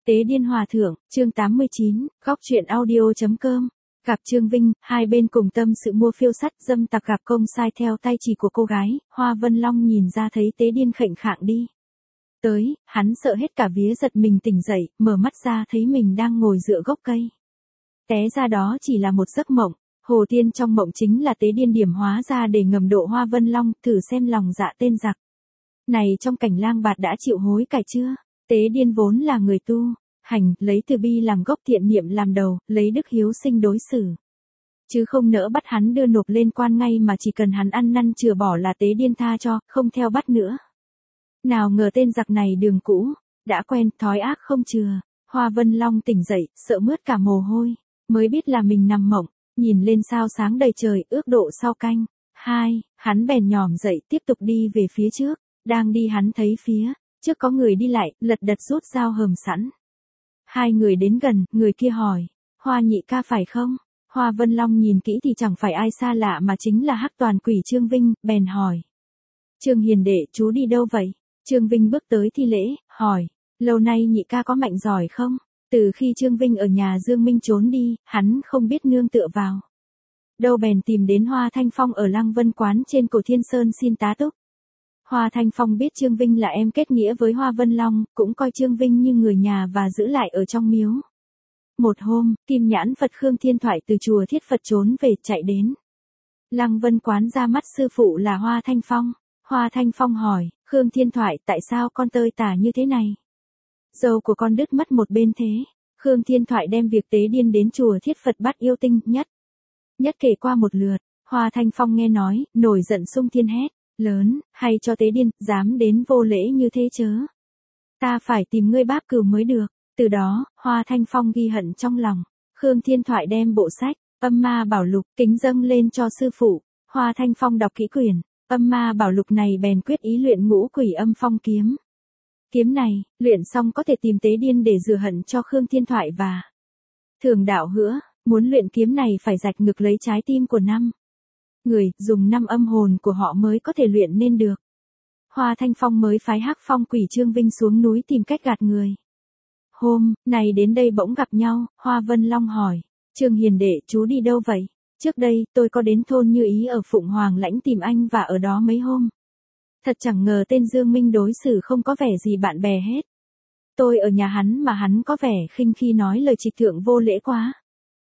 Tế Điên Hòa Thượng, chương 89, góc truyện audio.com. Gặp Trương Vinh, hai bên cùng tâm sự mua phiêu sắt, dâm tặc gặp công sai theo tay chỉ của cô gái, Hoa Vân Long nhìn ra thấy Tế Điên khệnh khạng đi tới, hắn sợ hết cả vía giật mình tỉnh dậy, mở mắt ra thấy mình đang ngồi dựa gốc cây. Té ra đó chỉ là một giấc mộng, Hồ Tiên trong mộng chính là Tế Điên điểm hóa ra để ngầm độ Hoa Vân Long, thử xem lòng dạ tên giặc này trong cảnh lang bạt đã chịu hối cải chưa. Tế Điên vốn là người tu hành, lấy từ bi làm gốc, thiện niệm làm đầu, lấy đức hiếu sinh đối xử, chứ không nỡ bắt hắn đưa nộp lên quan ngay, mà chỉ cần hắn ăn năn chừa bỏ là Tế Điên tha cho, không theo bắt nữa. Nào ngờ tên giặc này đường cũ đã quen, thói ác không chừa. Hoa Vân Long tỉnh dậy, sợ mướt cả mồ hôi, mới biết là mình nằm mộng, nhìn lên sao sáng đầy trời, ước độ sau canh 2, hắn bèn nhòm dậy tiếp tục đi về phía trước. Đang đi hắn thấy phía trước có người đi lại, lật đật rút dao hầm sẵn. Hai người đến gần, người kia hỏi, Hoa nhị ca phải không? Hoa Vân Long nhìn kỹ thì chẳng phải ai xa lạ mà chính là Hắc Toàn Quỷ Trương Vinh, bèn hỏi. Trương hiền đệ, chú đi đâu vậy? Trương Vinh bước tới thi lễ, hỏi, lâu nay nhị ca có mạnh giỏi không? Từ khi Trương Vinh ở nhà Dương Minh trốn đi, hắn không biết nương tựa vào đâu, bèn tìm đến Hoa Thanh Phong ở Lăng Vân Quán trên Cổ Thiên Sơn xin tá túc. Hoa Thanh Phong biết Trương Vinh là em kết nghĩa với Hoa Vân Long, cũng coi Trương Vinh như người nhà và giữ lại ở trong miếu. Một hôm, Kim Nhãn Phật Khương Thiên Thoại từ chùa Thiết Phật trốn về, chạy đến Lăng Vân Quán ra mắt sư phụ là Hoa Thanh Phong. Hoa Thanh Phong hỏi, Khương Thiên Thoại, tại sao con tơi tả như thế này? Dâu của con đứt mất một bên thế. Khương Thiên Thoại đem việc Tế Điên đến chùa Thiết Phật bắt yêu tinh nhất kể qua một lượt. Hoa Thanh Phong nghe nói, nổi giận sung thiên hét lớn, hay cho Tế Điên, dám đến vô lễ như thế chớ. Ta phải tìm ngươi bác cừu mới được. Từ đó, Hoa Thanh Phong ghi hận trong lòng. Khương Thiên Thoại đem bộ sách Âm Ma Bảo Lục kính dâng lên cho sư phụ. Hoa Thanh Phong đọc kỹ quyển Âm Ma Bảo Lục này bèn quyết ý luyện Ngũ Quỷ Âm Phong kiếm. Kiếm này, luyện xong có thể tìm Tế Điên để rửa hận cho Khương Thiên Thoại và Thường đạo hứa, muốn luyện kiếm này phải rạch ngực lấy trái tim của năm người, dùng 5 âm hồn của họ mới có thể luyện nên được. Hoa Thanh Phong mới phái Hắc Phong Quỷ Trương Vinh xuống núi tìm cách gạt người. Hôm này đến đây bỗng gặp nhau, Hoa Vân Long hỏi, Trương hiền đệ, chú đi đâu vậy? Trước đây, tôi có đến thôn Như Ý ở Phụng Hoàng Lãnh tìm anh và ở đó mấy hôm. Thật chẳng ngờ tên Dương Minh đối xử không có vẻ gì bạn bè hết. Tôi ở nhà hắn mà hắn có vẻ khinh khi nói lời trịch thượng vô lễ quá.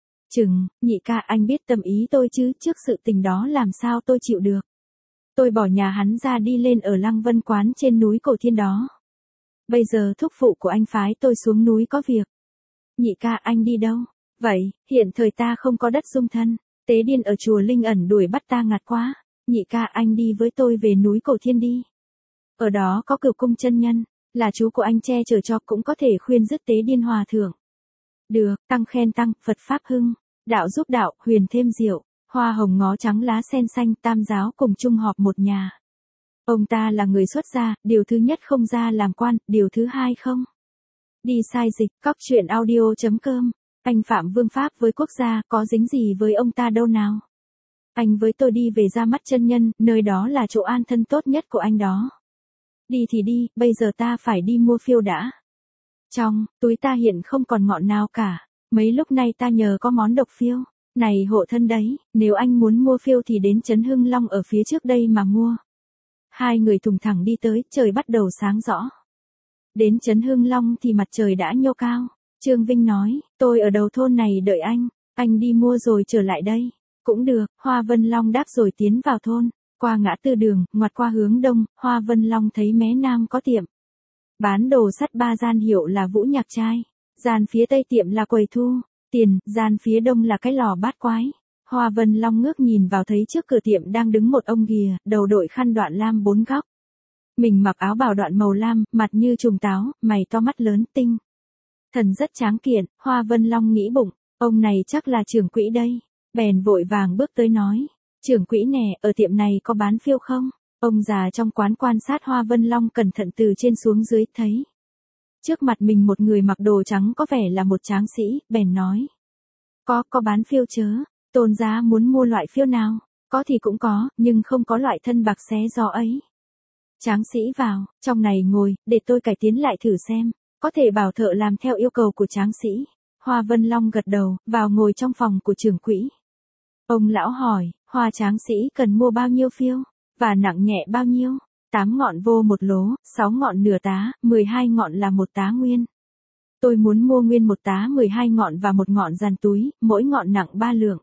Nhị ca, anh biết tâm ý tôi chứ, trước sự tình đó làm sao tôi chịu được. Tôi bỏ nhà hắn ra đi lên ở Lăng Vân Quán trên núi Cổ Thiên đó. Bây giờ thúc phụ của anh phái tôi xuống núi có việc. Nhị ca, anh đi đâu? Vậy, hiện thời ta không có đất dung thân. Tế Điên ở chùa Linh Ẩn đuổi bắt ta ngặt quá. Nhị ca, anh đi với tôi về núi Cổ Thiên đi. Ở đó có Cửu Cung chân nhân, là chú của anh che chở cho, cũng có thể khuyên dứt Tế Điên hòa thượng. Được, tăng khen tăng, Phật Pháp hưng, đạo giúp đạo, huyền thêm diệu, hoa hồng ngó trắng lá sen xanh, tam giáo cùng chung họp một nhà. Ông ta là người xuất gia, điều thứ nhất không ra làm quan, điều thứ hai không đi sai dịch. Góc truyện audio.com. Anh phạm vương pháp với quốc gia, có dính gì với ông ta đâu nào? Anh với tôi đi về ra mắt chân nhân, nơi đó là chỗ an thân tốt nhất của anh đó. Đi thì đi, bây giờ ta phải đi mua phiêu đã. Trong túi ta hiện không còn ngọn nào cả. Mấy lúc nay ta nhờ có món độc phiêu này hộ thân đấy, nếu anh muốn mua phiêu thì đến trấn Hưng Long ở phía trước đây mà mua. Hai người thùng thẳng đi tới, trời bắt đầu sáng rõ. Đến trấn Hưng Long thì mặt trời đã nhô cao. Trương Vinh nói, tôi ở đầu thôn này đợi anh đi mua rồi trở lại đây. Cũng được, Hoa Vân Long đáp rồi tiến vào thôn. Qua ngã tư đường, ngoặt qua hướng đông, Hoa Vân Long thấy mé nam có tiệm bán đồ sắt 3 gian, hiệu là Vũ Nhạc Trai. Gian phía tây tiệm là quầy thu tiền, gian phía đông là cái lò bát quái. Hoa Vân Long ngước nhìn vào thấy trước cửa tiệm đang đứng một ông ghìa, đầu đội khăn đoạn lam 4 góc. Mình mặc áo bào đoạn màu lam, mặt như trùng táo, mày to mắt lớn tinh. Thần rất tráng kiện. Hoa Vân Long nghĩ bụng, ông này chắc là trưởng quỹ đây. Bèn vội vàng bước tới nói, trưởng quỹ nè, ở tiệm này có bán phiêu không? Ông già trong quán quan sát Hoa Vân Long cẩn thận từ trên xuống dưới, thấy trước mặt mình một người mặc đồ trắng có vẻ là một tráng sĩ, bèn nói. Có bán phiêu chớ, tôn giá muốn mua loại phiêu nào? Có thì cũng có, nhưng không có loại thân bạc xé gió ấy. Tráng sĩ vào, trong này ngồi, để tôi cải tiến lại thử xem. Có thể bảo thợ làm theo yêu cầu của tráng sĩ. Hoa Vân Long gật đầu, vào ngồi trong phòng của trưởng quỹ. Ông lão hỏi, Hoa tráng sĩ cần mua bao nhiêu phiêu, và nặng nhẹ bao nhiêu? 8 ngọn vô một lố, 6 ngọn nửa tá, 12 ngọn là một tá nguyên. Tôi muốn mua nguyên một tá 12 ngọn và một ngọn dàn túi, mỗi ngọn nặng 3 lượng.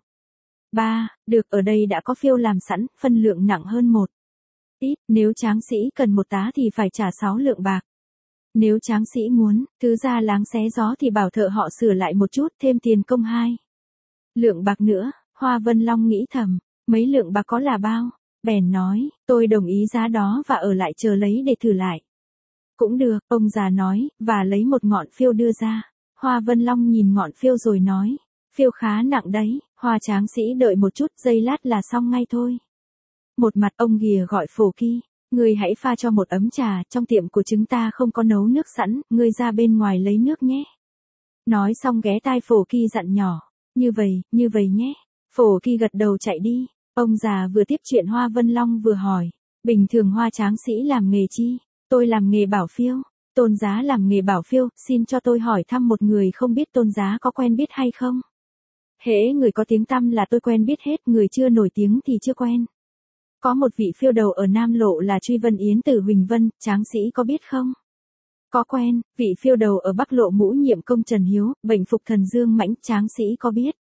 3, được, ở đây đã có phiêu làm sẵn, phân lượng nặng hơn một ít, nếu tráng sĩ cần một tá thì phải trả 6 lượng bạc. Nếu tráng sĩ muốn, thứ ra láng xé gió thì bảo thợ họ sửa lại một chút, thêm tiền công 2 lượng bạc nữa. Hoa Vân Long nghĩ thầm, mấy lượng bạc có là bao? Bèn nói, tôi đồng ý giá đó và ở lại chờ lấy để thử lại. Cũng được, ông già nói, và lấy một ngọn phiêu đưa ra. Hoa Vân Long nhìn ngọn phiêu rồi nói, phiêu khá nặng đấy. Hoa tráng sĩ đợi một chút, giây lát là xong ngay thôi. Một mặt ông ghìa gọi Phổ Kỳ, ngươi hãy pha cho một ấm trà, trong tiệm của chúng ta không có nấu nước sẵn, ngươi ra bên ngoài lấy nước nhé. Nói xong ghé tai Phổ Kỳ dặn nhỏ, như vậy nhé. Phổ Kỳ gật đầu chạy đi. Ông già vừa tiếp chuyện Hoa Vân Long vừa hỏi, bình thường Hoa tráng sĩ làm nghề chi? Tôi làm nghề bảo phiêu. Tôn Giá làm nghề bảo phiêu, xin cho tôi hỏi thăm một người không biết Tôn Giá có quen biết hay không? Hễ người có tiếng tăm là tôi quen biết hết, người chưa nổi tiếng thì chưa quen. Có một vị phiêu đầu ở Nam Lộ là Truy Vân Yến từ Huỳnh Vân, tráng sĩ có biết không? Có quen. Vị phiêu đầu ở Bắc Lộ Mũ Nhiệm Công Trần Hiếu, bệnh phục thần Dương Mãnh, tráng sĩ có biết?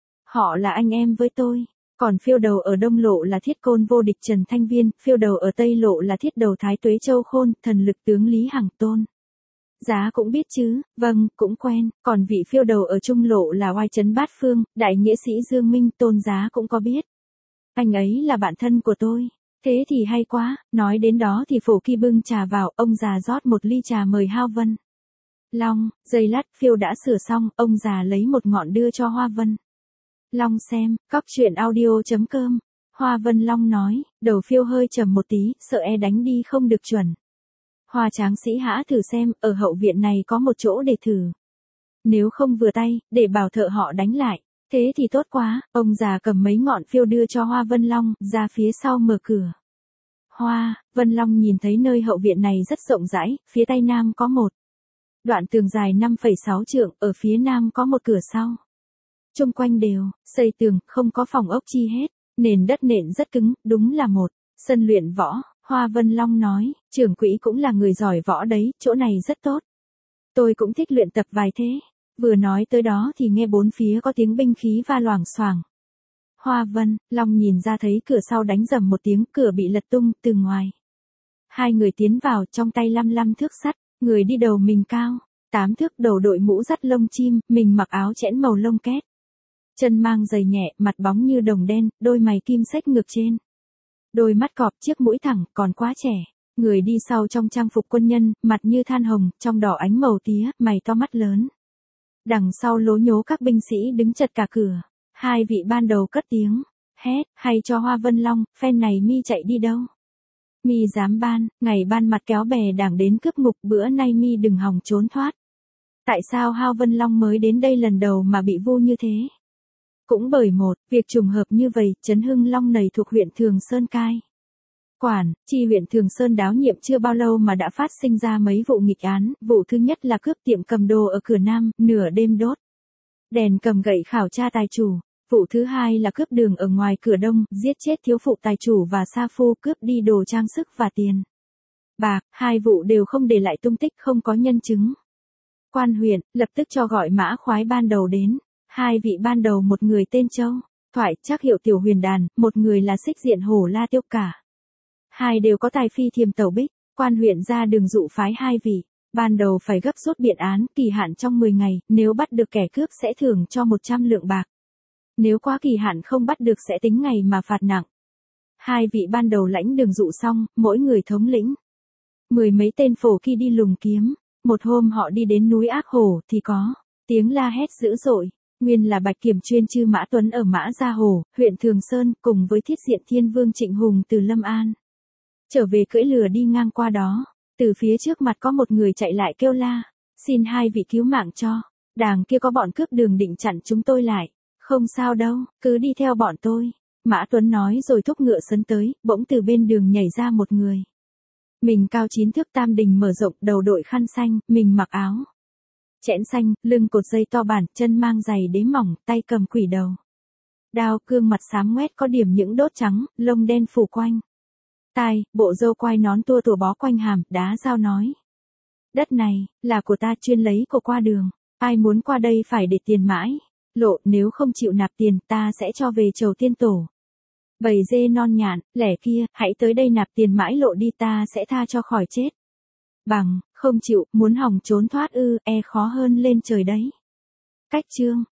Họ là anh em với tôi. Còn phiêu đầu ở Đông Lộ là Thiết Côn vô địch Trần Thanh Viên, phiêu đầu ở Tây Lộ là Thiết đầu Thái Tuế Châu Khôn, thần lực tướng Lý Hằng Tôn. Giá cũng biết chứ, vâng, cũng quen. Còn vị phiêu đầu ở Trung Lộ là Oai Trấn Bát Phương, đại nghĩa sĩ Dương Minh, Tôn Giá cũng có biết. Anh ấy là bạn thân của tôi. Thế thì hay quá. Nói đến đó thì Phổ Kỳ bưng trà vào, ông già rót một ly trà mời Hoa Vân Long. Giây lát phiêu đã sửa xong, ông già lấy một ngọn đưa cho Hoa Vân Long xem. Cóc truyện audio.com. Hoa Vân Long nói, đầu phiêu hơi trầm một tí, sợ đánh đi không được chuẩn. Hoa tráng sĩ hãy thử xem, ở hậu viện này có một chỗ để thử. Nếu không vừa tay, để bảo thợ họ đánh lại. Thế thì tốt quá. Ông già cầm mấy ngọn phiêu đưa cho Hoa Vân Long, ra phía sau mở cửa. Hoa Vân Long nhìn thấy nơi hậu viện này rất rộng rãi, phía tây nam có một đoạn tường dài 5,6 trượng, ở phía nam có một cửa sau. Chung quanh đều xây tường, không có phòng ốc chi hết, nền đất nện rất cứng, đúng là một sân luyện võ. Hoa Vân Long nói, trưởng quỹ cũng là người giỏi võ đấy, chỗ này rất tốt. Tôi cũng thích luyện tập vài thế. Vừa nói tới đó thì nghe bốn phía có tiếng binh khí va loảng xoảng. Hoa Vân Long nhìn ra thấy cửa sau đánh rầm một tiếng, cửa bị lật tung từ ngoài. Hai người tiến vào, trong tay lăm thước sắt, người đi đầu mình cao 8 thước, đầu đội mũ dắt lông chim, mình mặc áo chẽn màu lông két. Chân mang giày nhẹ, mặt bóng như đồng đen, đôi mày kim xếch ngược trên. Đôi mắt cọp, chiếc mũi thẳng, còn quá trẻ. Người đi sau trong trang phục quân nhân, mặt như than hồng, trong đỏ ánh màu tía, mày to mắt lớn. Đằng sau lố nhố các binh sĩ đứng chật cả cửa. Hai vị ban đầu cất tiếng hét, hay cho Hoa Vân Long, phen này mi chạy đi đâu? Mi dám ban, ngày ban mặt kéo bè đảng đến cướp ngục, bữa nay mi đừng hòng trốn thoát. Tại sao Hoa Vân Long mới đến đây lần đầu mà bị vu như thế? Cũng bởi một việc trùng hợp như vậy, trấn Hưng Long này thuộc huyện Thường Sơn cai quản, chi huyện Thường Sơn đáo nhiệm chưa bao lâu mà đã phát sinh ra mấy vụ nghịch án. Vụ thứ nhất là cướp tiệm cầm đồ ở cửa Nam, nửa đêm đốt đèn cầm gậy khảo tra tài chủ. Vụ thứ hai là cướp đường ở ngoài cửa Đông, giết chết thiếu phụ tài chủ và sa phu, cướp đi đồ trang sức và tiền bạc. Hai vụ đều không để lại tung tích, không có nhân chứng. Quan huyện lập tức cho gọi mã khoái ban đầu đến. Hai vị ban đầu, một người tên Châu Thoại, chắc hiệu Tiểu Huyền Đàn, một người là Xích Diện Hổ La Tiêu Cả. Hai đều có tài phi thiềm tẩu bích. Quan huyện ra đường dụ phái hai vị ban đầu phải gấp rút biện án, kỳ hạn trong 10 ngày, nếu bắt được kẻ cướp sẽ thưởng cho 100 lượng bạc. Nếu quá kỳ hạn không bắt được sẽ tính ngày mà phạt nặng. Hai vị ban đầu lãnh đường dụ xong, mỗi người thống lĩnh 10 mấy tên Phổ Kỳ đi lùng kiếm. Một hôm họ đi đến núi Ác Hổ thì có tiếng la hét dữ dội. Nguyên là Bạch Kiểm chuyên Chư Mã Tuấn ở Mã Gia Hổ, huyện Thường Sơn, cùng với Thiết Diện Thiên Vương Trịnh Hùng từ Lâm An trở về cưỡi lừa đi ngang qua đó. Từ phía trước mặt có một người chạy lại kêu la, xin hai vị cứu mạng cho. Đàng kia có bọn cướp đường định chặn chúng tôi lại. Không sao đâu, cứ đi theo bọn tôi. Mã Tuấn nói rồi thúc ngựa sấn tới, bỗng từ bên đường nhảy ra một người. Mình cao 9 thước tam đình mở rộng, đầu đội khăn xanh, mình mặc áo chẽn xanh, lưng cột dây to bản, chân mang giày đế mỏng, tay cầm quỷ đầu đao, gương mặt xám ngoét có điểm những đốt trắng, lông đen phủ quanh tai, bộ râu quai nón tua tủa bó quanh hàm, đá dao nói. Đất này, là của ta, chuyên lấy của qua đường. Ai muốn qua đây phải để tiền mãi. Lộ, nếu không chịu nạp tiền, ta sẽ cho về chầu tiên tổ. Bầy dê non nhạn, lẻ kia, hãy tới đây nạp tiền mãi lộ đi, ta sẽ tha cho khỏi chết. Bằng, không chịu, muốn hòng trốn thoát ư, khó hơn lên trời đấy. Cách chương